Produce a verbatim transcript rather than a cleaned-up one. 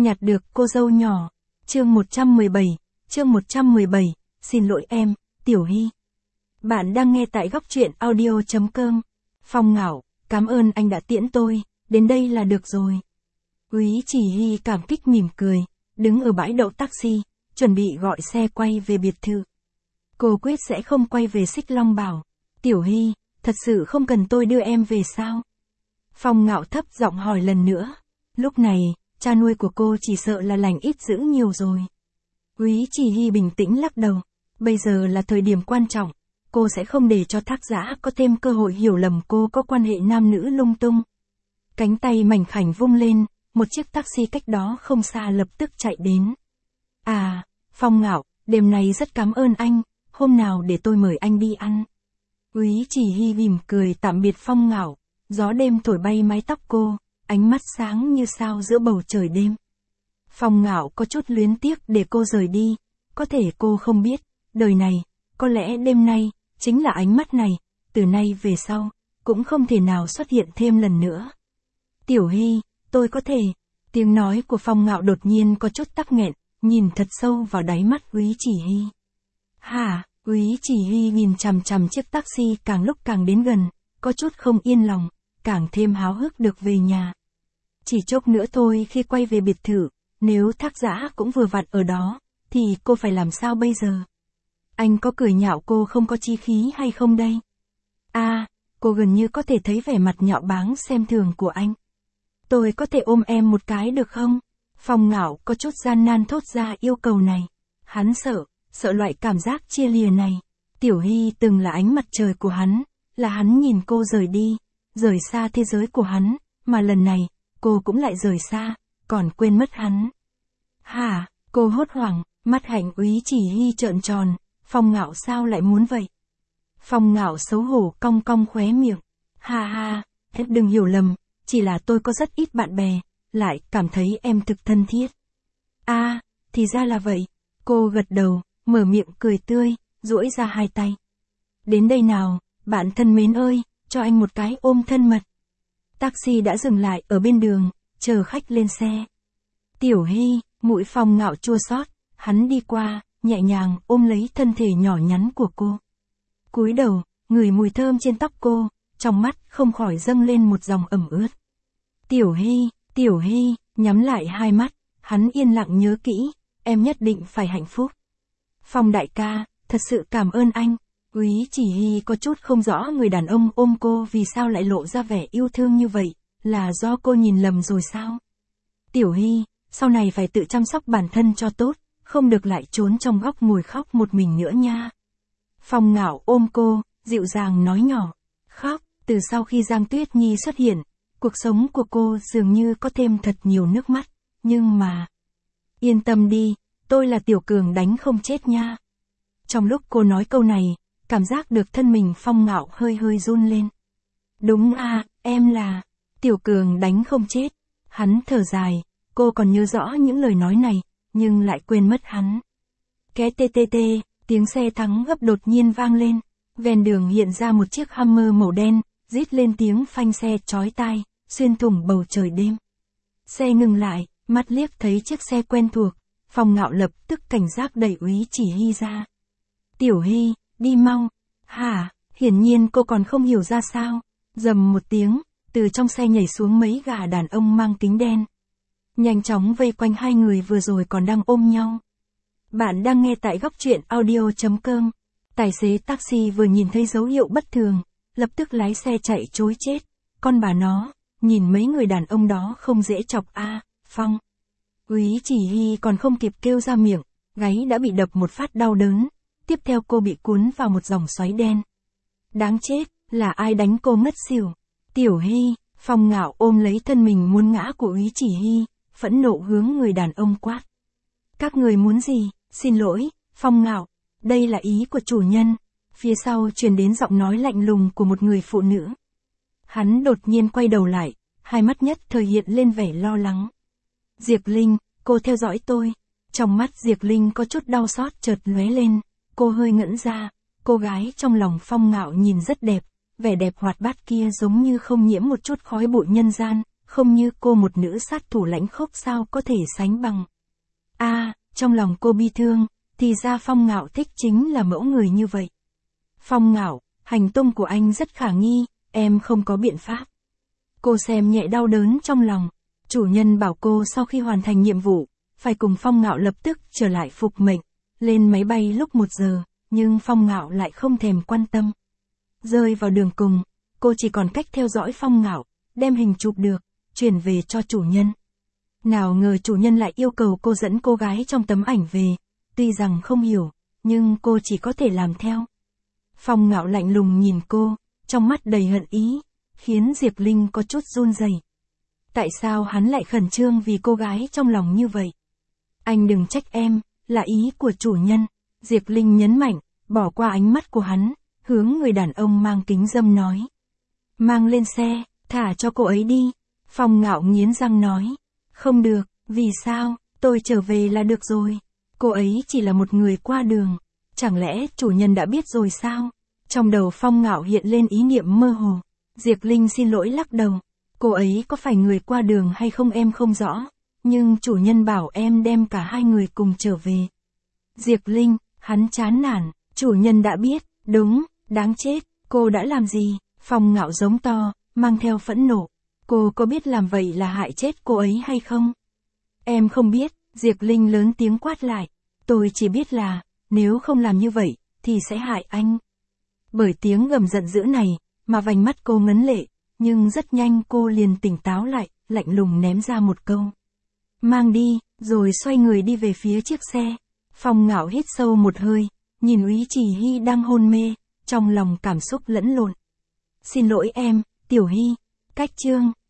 nhặt được cô dâu nhỏ. Chương một trăm mười bảy, chương một trăm mười bảy, xin lỗi em, Tiểu Hy. Bạn đang nghe tại góc truyện audio chấm com. Phong Ngạo, cảm ơn anh đã tiễn tôi, đến đây là được rồi. Úy Chỉ Hy cảm kích mỉm cười, đứng ở bãi đậu taxi, chuẩn bị gọi xe quay về biệt thự. Cô quyết sẽ không quay về Xích Long Bảo. Tiểu Hy, thật sự không cần tôi đưa em về sao? Phong Ngạo thấp giọng hỏi lần nữa. Lúc này, cha nuôi của cô chỉ sợ là lành ít dữ nhiều rồi. Úy Chỉ Hy bình tĩnh lắc đầu. Bây giờ là thời điểm quan trọng, cô sẽ không để cho Thác Giã có thêm cơ hội hiểu lầm cô có quan hệ nam nữ lung tung. Cánh tay mảnh khảnh vung lên, một chiếc taxi cách đó không xa lập tức chạy đến. À, Phong Ngạo, đêm nay rất cảm ơn anh, hôm nào để tôi mời anh đi ăn. Úy Chỉ Hy mỉm cười tạm biệt Phong Ngạo, gió đêm thổi bay mái tóc cô, ánh mắt sáng như sao giữa bầu trời đêm. Phong Ngạo có chút luyến tiếc để cô rời đi, có thể cô không biết, đời này, có lẽ đêm nay, chính là ánh mắt này, từ nay về sau, cũng không thể nào xuất hiện thêm lần nữa. Tiểu Hy, tôi có thể, tiếng nói của Phong Ngạo đột nhiên có chút tắc nghẹn, nhìn thật sâu vào đáy mắt Úy Chỉ Hy. Hả, Úy Chỉ Hy nhìn chằm chằm chiếc taxi càng lúc càng đến gần, có chút không yên lòng, càng thêm háo hức được về nhà. Chỉ chốc nữa thôi khi quay về biệt thự, nếu Thác Giã cũng vừa vặn ở đó, thì cô phải làm sao bây giờ? Anh có cười nhạo cô không có chí khí hay không đây? À, cô gần như có thể thấy vẻ mặt nhạo báng xem thường của anh. Tôi có thể ôm em một cái được không? Phong Ngạo có chút gian nan thốt ra yêu cầu này. Hắn sợ, sợ loại cảm giác chia lìa này. Tiểu Hy từng là ánh mặt trời của hắn, là hắn nhìn cô rời đi, rời xa thế giới của hắn, mà lần này, cô cũng lại rời xa, còn quên mất hắn. Hả, cô hốt hoảng, mắt hạnh Úy Chỉ Hy trợn tròn, Phong Ngạo sao lại muốn vậy? Phong Ngạo xấu hổ cong cong khóe miệng. Ha ha, hết đừng hiểu lầm, chỉ là tôi có rất ít bạn bè, lại cảm thấy em thực thân thiết. À, thì ra là vậy. Cô gật đầu, mở miệng cười tươi, duỗi ra hai tay. Đến đây nào, bạn thân mến ơi, cho anh một cái ôm thân mật. Taxi đã dừng lại ở bên đường, chờ khách lên xe. Tiểu Hy, mũi Phong Ngạo chua xót, hắn đi qua, nhẹ nhàng ôm lấy thân thể nhỏ nhắn của cô. Cúi đầu, ngửi mùi thơm trên tóc cô, trong mắt không khỏi dâng lên một dòng ẩm ướt. Tiểu Hy, Tiểu Hy, nhắm lại hai mắt, hắn yên lặng nhớ kỹ, em nhất định phải hạnh phúc. Phong đại ca, thật sự cảm ơn anh. Úy Chỉ Hy có chút không rõ người đàn ông ôm cô vì sao lại lộ ra vẻ yêu thương như vậy, là do cô nhìn lầm rồi sao? Tiểu Hy, sau này phải tự chăm sóc bản thân cho tốt, không được lại trốn trong góc ngồi khóc một mình nữa nha. Phong Ngạo ôm cô, dịu dàng nói nhỏ. Khóc, từ sau khi Giang Tuyết Nhi xuất hiện, cuộc sống của cô dường như có thêm thật nhiều nước mắt, nhưng mà... Yên tâm đi, tôi là Tiểu Cường đánh không chết nha. Trong lúc cô nói câu này, cảm giác được thân mình Phong Ngạo hơi hơi run lên. Đúng à, em là... Tiểu Cường đánh không chết. Hắn thở dài, cô còn nhớ rõ những lời nói này, nhưng lại quên mất hắn. Ké tê tê tê, tiếng xe thắng gấp đột nhiên vang lên. Ven đường hiện ra một chiếc Hummer màu đen, rít lên tiếng phanh xe chói tai, xuyên thủng bầu trời đêm. Xe ngừng lại, mắt liếc thấy chiếc xe quen thuộc, Phong Ngạo lập tức cảnh giác đẩy Úy Chỉ Hy ra. Tiểu Hy, đi mau. Hả, hiển nhiên cô còn không hiểu ra sao. Rầm một tiếng, từ trong xe nhảy xuống mấy gã đàn ông mang kính đen. Nhanh chóng vây quanh hai người vừa rồi còn đang ôm nhau. Bạn đang nghe tại góc truyện audio chấm com. Tài xế taxi vừa nhìn thấy dấu hiệu bất thường, lập tức lái xe chạy trối chết. Con bà nó, nhìn mấy người đàn ông đó không dễ chọc a, à, Phong. Úy Chỉ Hy còn không kịp kêu ra miệng, gáy đã bị đập một phát đau đớn, tiếp theo cô bị cuốn vào một dòng xoáy đen. Đáng chết, là ai đánh cô ngất xỉu? Tiểu Hy, Phong Ngạo ôm lấy thân mình muốn ngã của Úy Chỉ Hy, phẫn nộ hướng người đàn ông quát. Các người muốn gì? Xin lỗi, Phong Ngạo, đây là ý của chủ nhân. Phía sau truyền đến giọng nói lạnh lùng của một người phụ nữ. Hắn đột nhiên quay đầu lại, hai mắt nhất thời hiện lên vẻ lo lắng. Diệp Linh, cô theo dõi tôi. Trong mắt Diệp Linh có chút đau xót chợt lóe lên, cô hơi ngẩn ra, cô gái trong lòng Phong Ngạo nhìn rất đẹp, vẻ đẹp hoạt bát kia giống như không nhiễm một chút khói bụi nhân gian, không như cô một nữ sát thủ lãnh khốc sao có thể sánh bằng. A, à, trong lòng cô bi thương, thì ra Phong Ngạo thích chính là mẫu người như vậy. Phong Ngạo, hành tung của anh rất khả nghi, em không có biện pháp. Cô xem nhẹ đau đớn trong lòng, chủ nhân bảo cô sau khi hoàn thành nhiệm vụ, phải cùng Phong Ngạo lập tức trở lại phục mệnh, lên máy bay lúc một giờ, nhưng Phong Ngạo lại không thèm quan tâm. Rơi vào đường cùng, cô chỉ còn cách theo dõi Phong Ngạo, đem hình chụp được, chuyển về cho chủ nhân. Nào ngờ chủ nhân lại yêu cầu cô dẫn cô gái trong tấm ảnh về, tuy rằng không hiểu, nhưng cô chỉ có thể làm theo. Phong Ngạo lạnh lùng nhìn cô, trong mắt đầy hận ý, khiến Diệp Linh có chút run rẩy. Tại sao hắn lại khẩn trương vì cô gái trong lòng như vậy? Anh đừng trách em, là ý của chủ nhân. Diệp Linh nhấn mạnh, bỏ qua ánh mắt của hắn, hướng người đàn ông mang kính râm nói. Mang lên xe, thả cho cô ấy đi. Phong Ngạo nghiến răng nói. Không được, vì sao, tôi trở về là được rồi. Cô ấy chỉ là một người qua đường. Chẳng lẽ chủ nhân đã biết rồi sao? Trong đầu Phong Ngạo hiện lên ý niệm mơ hồ. Diệp Linh xin lỗi lắc đầu. Cô ấy có phải người qua đường hay không em không rõ. Nhưng chủ nhân bảo em đem cả hai người cùng trở về. Diệp Linh, hắn chán nản. Chủ nhân đã biết, đúng, đáng chết. Cô đã làm gì? Phong Ngạo giống to, mang theo phẫn nộ. Cô có biết làm vậy là hại chết cô ấy hay không? Em không biết, Diệp Linh lớn tiếng quát lại. Tôi chỉ biết là, nếu không làm như vậy, thì sẽ hại anh. Bởi tiếng gầm giận dữ này, mà vành mắt cô ngấn lệ, nhưng rất nhanh cô liền tỉnh táo lại, lạnh lùng ném ra một câu. Mang đi, rồi xoay người đi về phía chiếc xe. Phong Ngạo hít sâu một hơi, nhìn Úy Chỉ Hy đang hôn mê, trong lòng cảm xúc lẫn lộn. Xin lỗi em, Tiểu Hy. Cách chương